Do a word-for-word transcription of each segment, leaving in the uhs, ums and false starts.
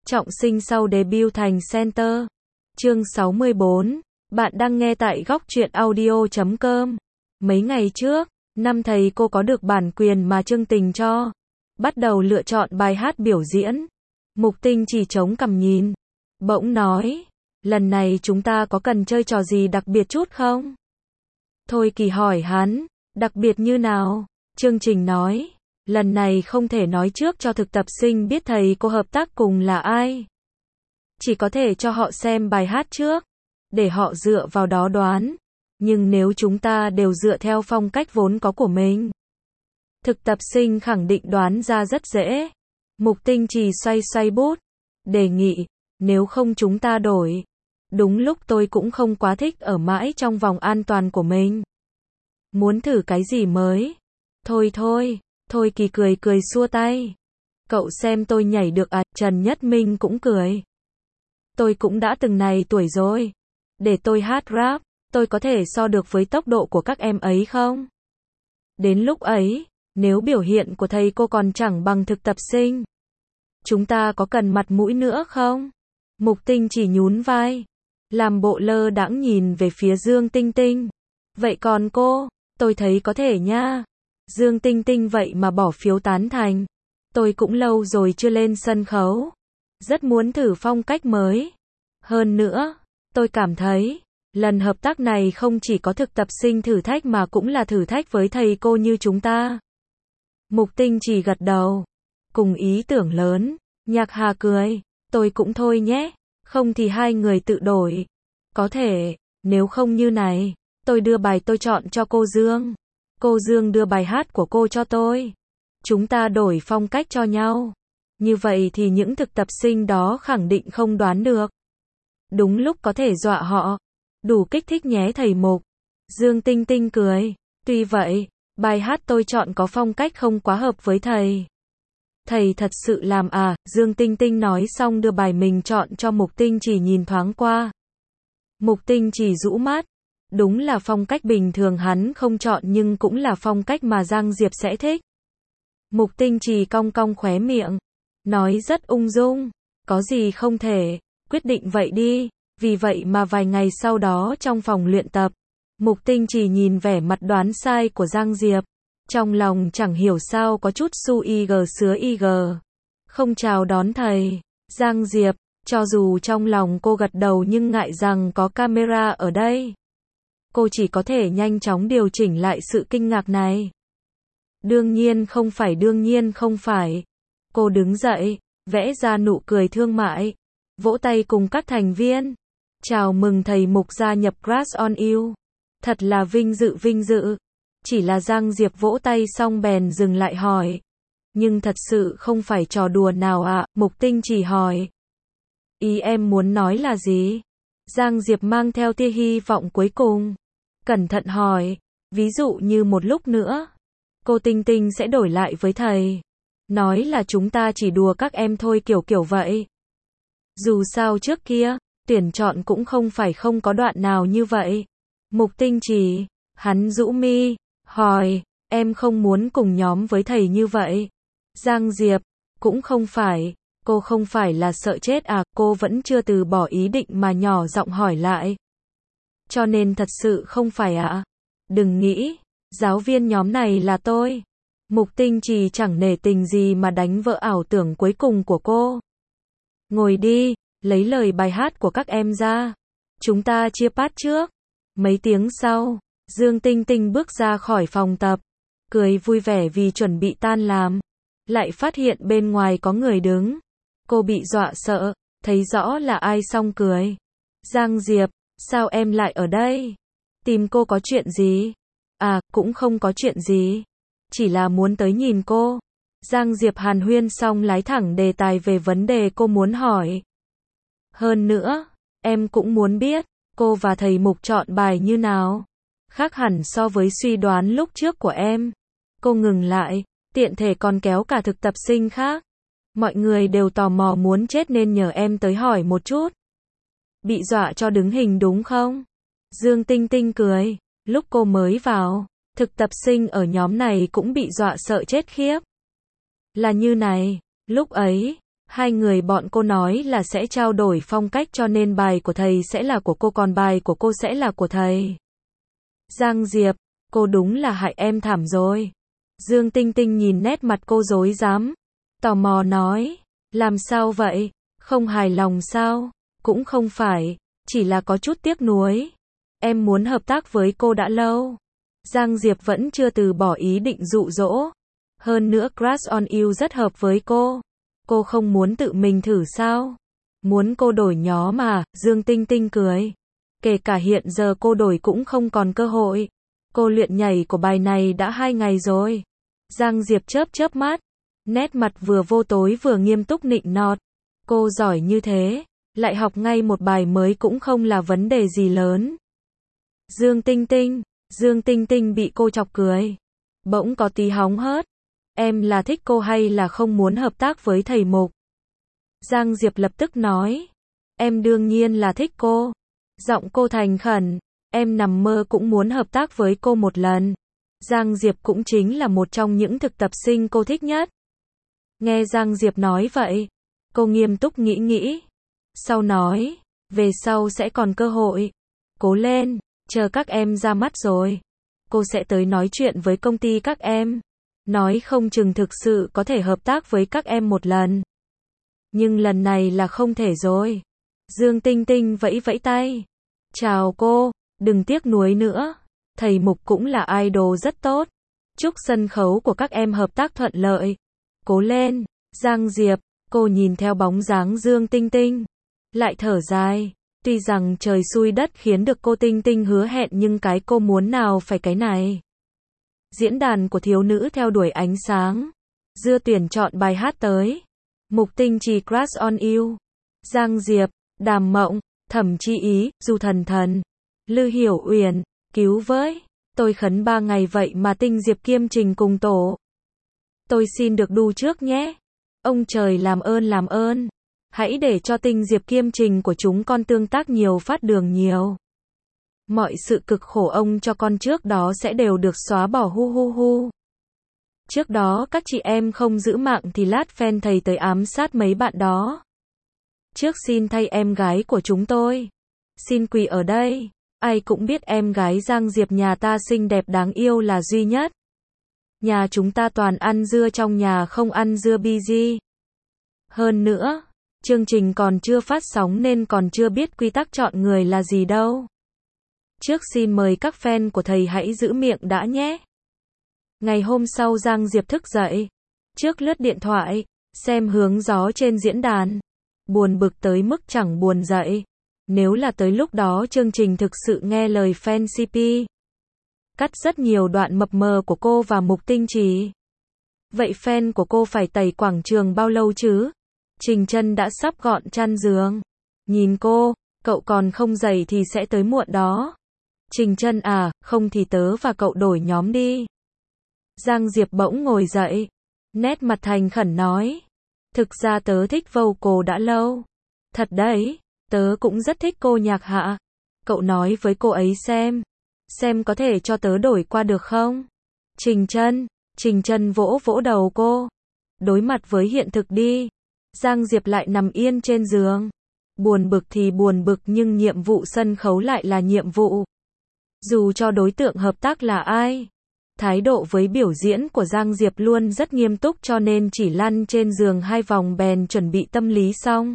Trọng sinh sau debut thành center. Chương sáu mươi bốn. Bạn đang nghe tại góc truyện audio chấm com. Mấy ngày trước, năm thầy cô có được bản quyền mà chương trình cho. Bắt đầu lựa chọn bài hát biểu diễn. Mục Tinh chỉ chống cằm nhìn. Bỗng nói, lần này chúng ta có cần chơi trò gì đặc biệt chút không? Thôi Kỳ hỏi hắn, đặc biệt như nào? Chương trình nói, lần này không thể nói trước cho thực tập sinh biết thầy cô hợp tác cùng là ai. Chỉ có thể cho họ xem bài hát trước, để họ dựa vào đó đoán. Nhưng nếu chúng ta đều dựa theo phong cách vốn có của mình, thực tập sinh khẳng định đoán ra rất dễ. Mục Tinh chỉ xoay xoay bút, đề nghị, nếu không chúng ta đổi. Đúng lúc tôi cũng không quá thích ở mãi trong vòng an toàn của mình. Muốn thử cái gì mới? Thôi thôi, thôi Kỳ cười cười xua tay. Cậu xem tôi nhảy được à? Trần Nhất Minh cũng cười. Tôi cũng đã từng này tuổi rồi. Để tôi hát rap, tôi có thể so được với tốc độ của các em ấy không? Đến lúc ấy, nếu biểu hiện của thầy cô còn chẳng bằng thực tập sinh, chúng ta có cần mặt mũi nữa không? Mục Tinh chỉ nhún vai, làm bộ lơ đãng nhìn về phía Dương Tinh Tinh. Vậy còn cô, tôi thấy có thể nha. Dương Tinh Tinh vậy mà bỏ phiếu tán thành. Tôi cũng lâu rồi chưa lên sân khấu. Rất muốn thử phong cách mới. Hơn nữa, tôi cảm thấy, lần hợp tác này không chỉ có thực tập sinh thử thách mà cũng là thử thách với thầy cô như chúng ta. Mục Tinh chỉ gật đầu. Cùng ý tưởng lớn, Nhạc Hà cười. Tôi cũng thôi nhé. Không thì hai người tự đổi. Có thể, nếu không như này, tôi đưa bài tôi chọn cho cô Dương. Cô Dương đưa bài hát của cô cho tôi. Chúng ta đổi phong cách cho nhau. Như vậy thì những thực tập sinh đó khẳng định không đoán được. Đúng lúc có thể dọa họ. Đủ kích thích nhé thầy Mục. Dương Tinh Tinh cười. Tuy vậy, bài hát tôi chọn có phong cách không quá hợp với thầy. Thầy thật sự làm à? Dương Tinh Tinh nói xong đưa bài mình chọn cho Mục Tinh chỉ nhìn thoáng qua. Mục Tinh chỉ rũ mắt. Đúng là phong cách bình thường hắn không chọn nhưng cũng là phong cách mà Giang Diệp sẽ thích. Mục Tinh chỉ cong cong khóe miệng. Nói rất ung dung. Có gì không thể. Quyết định vậy đi. Vì vậy mà vài ngày sau đó trong phòng luyện tập, Mục Tinh chỉ nhìn vẻ mặt đoán sai của Giang Diệp. Trong lòng chẳng hiểu sao có chút su y gờ sứa y gờ. Không chào đón thầy. Giang Diệp, cho dù trong lòng cô gật đầu nhưng ngại rằng có camera ở đây. Cô chỉ có thể nhanh chóng điều chỉnh lại sự kinh ngạc này. Đương nhiên không phải đương nhiên không phải. Cô đứng dậy, vẽ ra nụ cười thương mại. Vỗ tay cùng các thành viên. Chào mừng thầy Mục gia nhập Crush on You. Thật là vinh dự vinh dự. Chỉ là Giang Diệp vỗ tay xong bèn dừng lại hỏi. Nhưng thật sự không phải trò đùa nào ạ? À? Mục Tinh chỉ hỏi. Ý em muốn nói là gì? Giang Diệp mang theo tia hy vọng cuối cùng. Cẩn thận hỏi. Ví dụ như một lúc nữa, cô Tinh Tinh sẽ đổi lại với thầy. Nói là chúng ta chỉ đùa các em thôi kiểu kiểu vậy. Dù sao trước kia, tuyển chọn cũng không phải không có đoạn nào như vậy. Mục Tinh chỉ, hắn rũ mi, hỏi, em không muốn cùng nhóm với thầy như vậy. Giang Diệp, cũng không phải, cô không phải là sợ chết à? Cô vẫn chưa từ bỏ ý định mà nhỏ giọng hỏi lại. Cho nên thật sự không phải ạ. À? Đừng nghĩ, giáo viên nhóm này là tôi. Mục Tinh chỉ chẳng nể tình gì mà đánh vỡ ảo tưởng cuối cùng của cô. Ngồi đi, lấy lời bài hát của các em ra. Chúng ta chia part trước. Mấy tiếng sau, Dương Tinh Tinh bước ra khỏi phòng tập. Cười vui vẻ vì chuẩn bị tan làm. Lại phát hiện bên ngoài có người đứng. Cô bị dọa sợ, thấy rõ là ai xong cười. Giang Diệp, sao em lại ở đây? Tìm cô có chuyện gì? À, cũng không có chuyện gì. Chỉ là muốn tới nhìn cô. Giang Diệp hàn huyên xong lái thẳng đề tài về vấn đề cô muốn hỏi. Hơn nữa, em cũng muốn biết, cô và thầy Mục chọn bài như nào? Khác hẳn so với suy đoán lúc trước của em. Cô ngừng lại, tiện thể còn kéo cả thực tập sinh khác. Mọi người đều tò mò muốn chết nên nhờ em tới hỏi một chút. Bị dọa cho đứng hình đúng không? Dương Tinh Tinh cười, lúc cô mới vào, thực tập sinh ở nhóm này cũng bị dọa sợ chết khiếp. Là như này, lúc ấy, Hai người bọn cô nói là sẽ trao đổi phong cách cho nên bài của thầy sẽ là của cô còn bài của cô sẽ là của thầy. Giang Diệp, cô đúng là hại em thảm rồi. Dương Tinh Tinh nhìn nét mặt cô rối rắm, tò mò nói, làm sao vậy, không hài lòng sao? Cũng không phải, chỉ là có chút tiếc nuối. Em muốn hợp tác với cô đã lâu. Giang Diệp vẫn chưa từ bỏ ý định dụ dỗ. Hơn nữa Crush on You rất hợp với cô. Cô không muốn tự mình thử sao? Muốn cô đổi nhóm mà, Dương Tinh Tinh cười. Kể cả hiện giờ cô đổi cũng không còn cơ hội. Cô luyện nhảy của bài này đã hai ngày rồi. Giang Diệp chớp chớp mắt. Nét mặt vừa vô tối vừa nghiêm túc nịnh nọt. Cô giỏi như thế, lại học ngay một bài mới cũng không là vấn đề gì lớn. Dương Tinh Tinh, Dương Tinh Tinh bị cô chọc cười. Bỗng có tí hóng hớt. Em là thích cô hay là không muốn hợp tác với thầy Mục? Giang Diệp lập tức nói. Em đương nhiên là thích cô. Giọng cô thành khẩn. Em nằm mơ cũng muốn hợp tác với cô một lần. Giang Diệp cũng chính là một trong những thực tập sinh cô thích nhất. Nghe Giang Diệp nói vậy, cô nghiêm túc nghĩ nghĩ. Sau nói, về sau sẽ còn cơ hội. Cố lên, chờ các em ra mắt rồi. Cô sẽ tới nói chuyện với công ty các em. Nói không chừng thực sự có thể hợp tác với các em một lần. Nhưng lần này là không thể rồi. Dương Tinh Tinh vẫy vẫy tay. Chào cô, đừng tiếc nuối nữa. Thầy Mục cũng là idol rất tốt. Chúc sân khấu của các em hợp tác thuận lợi. Cố lên, Giang Diệp, cô nhìn theo bóng dáng Dương Tinh Tinh. Lại thở dài. Tuy rằng trời xui đất khiến được cô Tinh Tinh hứa hẹn nhưng cái cô muốn nào phải cái này. Diễn đàn của thiếu nữ theo đuổi ánh sáng. Dưa tuyển chọn bài hát tới. Mục Tinh Trì Crush on You. Giang Diệp, Đàm Mộng, Thẩm Chi Ý, Du Thần Thần. Lư Hiểu Uyển, cứu với. Tôi khấn ba ngày vậy mà Tinh Diệp Kiêm Trình cùng tổ. Tôi xin được đu trước nhé. Ông trời làm ơn làm ơn. Hãy để cho Tinh Diệp Kiêm Trình của chúng con tương tác nhiều phát đường nhiều. Mọi sự cực khổ ông cho con trước đó sẽ đều được xóa bỏ hu hu hu. Trước đó các chị em không giữ mạng thì lát fan thầy tới ám sát mấy bạn đó. Trước xin thay em gái của chúng tôi. Xin quỳ ở đây. Ai cũng biết em gái Giang Diệp nhà ta xinh đẹp đáng yêu là duy nhất. Nhà chúng ta toàn ăn dưa trong nhà không ăn dưa bi di. Hơn nữa, chương trình còn chưa phát sóng nên còn chưa biết quy tắc chọn người là gì đâu. Trước xin mời các fan của thầy hãy giữ miệng đã nhé. Ngày hôm sau Giang Diệp thức dậy. Trước lướt điện thoại, xem hướng gió trên diễn đàn. Buồn bực tới mức chẳng buồn dậy. Nếu là tới lúc đó chương trình thực sự nghe lời fan xê pê. Cắt rất nhiều đoạn mập mờ của cô và Mục Tinh Trì. Vậy fan của cô phải tẩy quảng trường bao lâu chứ? Trình Chân đã sắp gọn chăn giường. Nhìn cô, cậu còn không dậy thì sẽ tới muộn đó. Trình Chân à, không thì tớ và cậu đổi nhóm đi. Giang Diệp bỗng ngồi dậy. Nét mặt thành khẩn nói. Thực ra tớ thích vocal đã lâu. Thật đấy, tớ cũng rất thích cô Nhạc Hạ. Cậu nói với cô ấy xem. Xem có thể cho tớ đổi qua được không? Trình Chân, Trình Chân vỗ vỗ đầu cô. Đối mặt với hiện thực đi. Giang Diệp lại nằm yên trên giường. Buồn bực thì buồn bực nhưng nhiệm vụ sân khấu lại là nhiệm vụ. Dù cho đối tượng hợp tác là ai. Thái độ với biểu diễn của Giang Diệp luôn rất nghiêm túc cho nên chỉ lăn trên giường hai vòng bèn chuẩn bị tâm lý xong.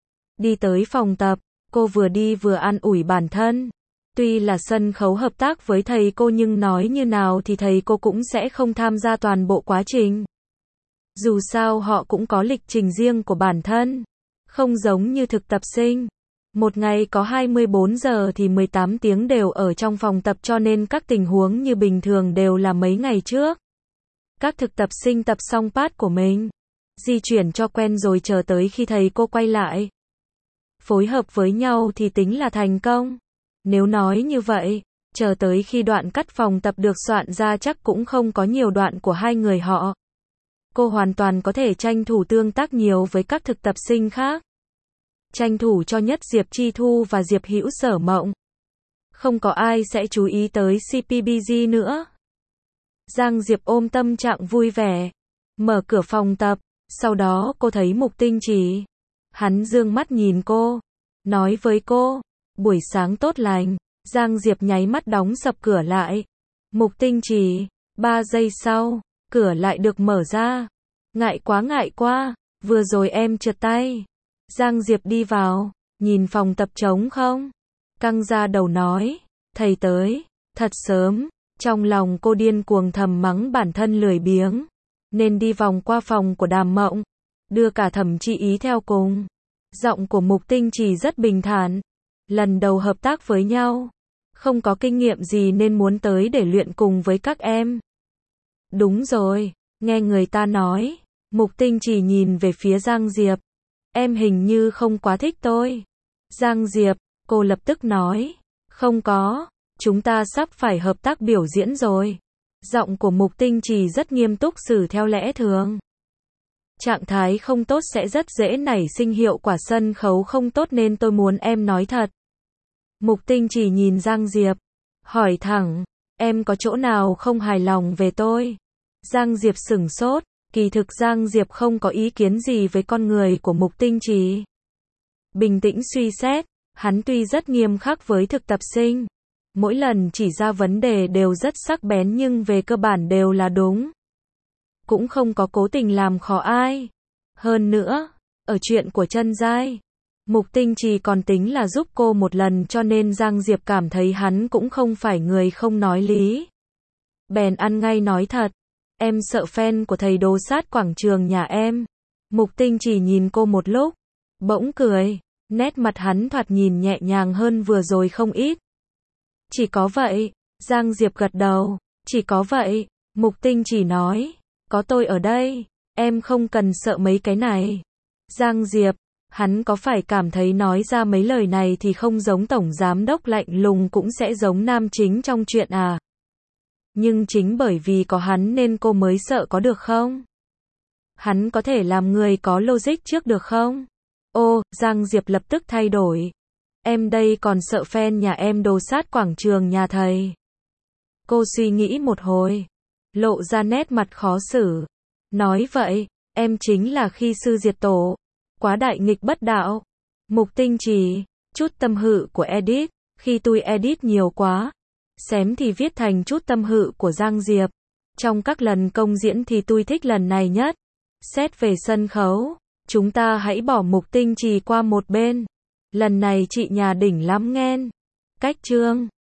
Đi tới phòng tập, cô vừa đi vừa an ủi bản thân. Tuy là sân khấu hợp tác với thầy cô nhưng nói như nào thì thầy cô cũng sẽ không tham gia toàn bộ quá trình. Dù sao họ cũng có lịch trình riêng của bản thân. Không giống như thực tập sinh. Một ngày có hai mươi bốn giờ thì mười tám tiếng đều ở trong phòng tập cho nên các tình huống như bình thường đều là mấy ngày trước. Các thực tập sinh tập xong part của mình. Di chuyển cho quen rồi chờ tới khi thầy cô quay lại. Phối hợp với nhau thì tính là thành công. Nếu nói như vậy, chờ tới khi đoạn cắt phòng tập được soạn ra chắc cũng không có nhiều đoạn của hai người họ. Cô hoàn toàn có thể tranh thủ tương tác nhiều với các thực tập sinh khác. Tranh thủ cho nhất Diệp Chi Thu và Diệp Hữu Sở Mộng. Không có ai sẽ chú ý tới xê pê bê giê nữa. Giang Diệp ôm tâm trạng vui vẻ. Mở cửa phòng tập. Sau đó cô thấy Mục Tinh Trì. Hắn dương mắt nhìn cô, nói với cô, buổi sáng tốt lành. Giang Diệp nháy mắt đóng sập cửa lại. Mục Tinh Trì, ba giây sau, cửa lại được mở ra. Ngại quá ngại quá, vừa rồi em trượt tay. Giang Diệp đi vào, nhìn phòng tập trống không? Căng ra đầu nói, thầy tới, thật sớm. Trong lòng cô điên cuồng thầm mắng bản thân lười biếng, nên đi vòng qua phòng của Đàm Mộng, đưa cả Thẩm Trị Ý theo cùng. Giọng của Mục Tinh Trì rất bình thản, lần đầu hợp tác với nhau, không có kinh nghiệm gì nên muốn tới để luyện cùng với các em. Đúng rồi, nghe người ta nói. Mục Tinh Trì nhìn về phía Giang Diệp, em hình như không quá thích tôi. Giang Diệp, cô lập tức nói, không có, chúng ta sắp phải hợp tác biểu diễn rồi. Giọng của Mục Tinh Trì rất nghiêm túc xử theo lẽ thường. Trạng thái không tốt sẽ rất dễ nảy sinh hiệu quả sân khấu không tốt nên tôi muốn em nói thật. Mục Tinh Trì nhìn Giang Diệp, hỏi thẳng, em có chỗ nào không hài lòng về tôi? Giang Diệp sửng sốt, kỳ thực Giang Diệp không có ý kiến gì với con người của Mục Tinh Trì. Bình tĩnh suy xét, hắn tuy rất nghiêm khắc với thực tập sinh, mỗi lần chỉ ra vấn đề đều rất sắc bén nhưng về cơ bản đều là đúng. Cũng không có cố tình làm khó ai. Hơn nữa, ở chuyện của Chân Giai, Mục Tinh Trì còn tính là giúp cô một lần cho nên Giang Diệp cảm thấy hắn cũng không phải người không nói lý. Bèn ăn ngay nói thật, em sợ fan của thầy đồ sát quảng trường nhà em. Mục Tinh Trì nhìn cô một lúc, bỗng cười, nét mặt hắn thoạt nhìn nhẹ nhàng hơn vừa rồi không ít. Chỉ có vậy, Giang Diệp gật đầu, chỉ có vậy. Mục Tinh Trì nói, có tôi ở đây, em không cần sợ mấy cái này. Giang Diệp, hắn có phải cảm thấy nói ra mấy lời này thì không giống tổng giám đốc lạnh lùng cũng sẽ giống nam chính trong chuyện à? Nhưng chính bởi vì có hắn nên cô mới sợ có được không? Hắn có thể làm người có logic trước được không? Ô, Giang Diệp lập tức thay đổi. Em đây còn sợ fan nhà em đồ sát quảng trường nhà thầy. Cô suy nghĩ một hồi, lộ ra nét mặt khó xử. Nói vậy, em chính là khi sư diệt tổ, quá đại nghịch bất đạo. Mục Tinh Trì, chút tâm hự của edit, khi tôi edit nhiều quá, xém thì viết thành chút tâm hự của Giang Diệp. Trong các lần công diễn thì tôi thích lần này nhất. Xét về sân khấu, chúng ta hãy bỏ Mục Tinh Trì qua một bên. Lần này chị nhà đỉnh lắm nghen. Cách chương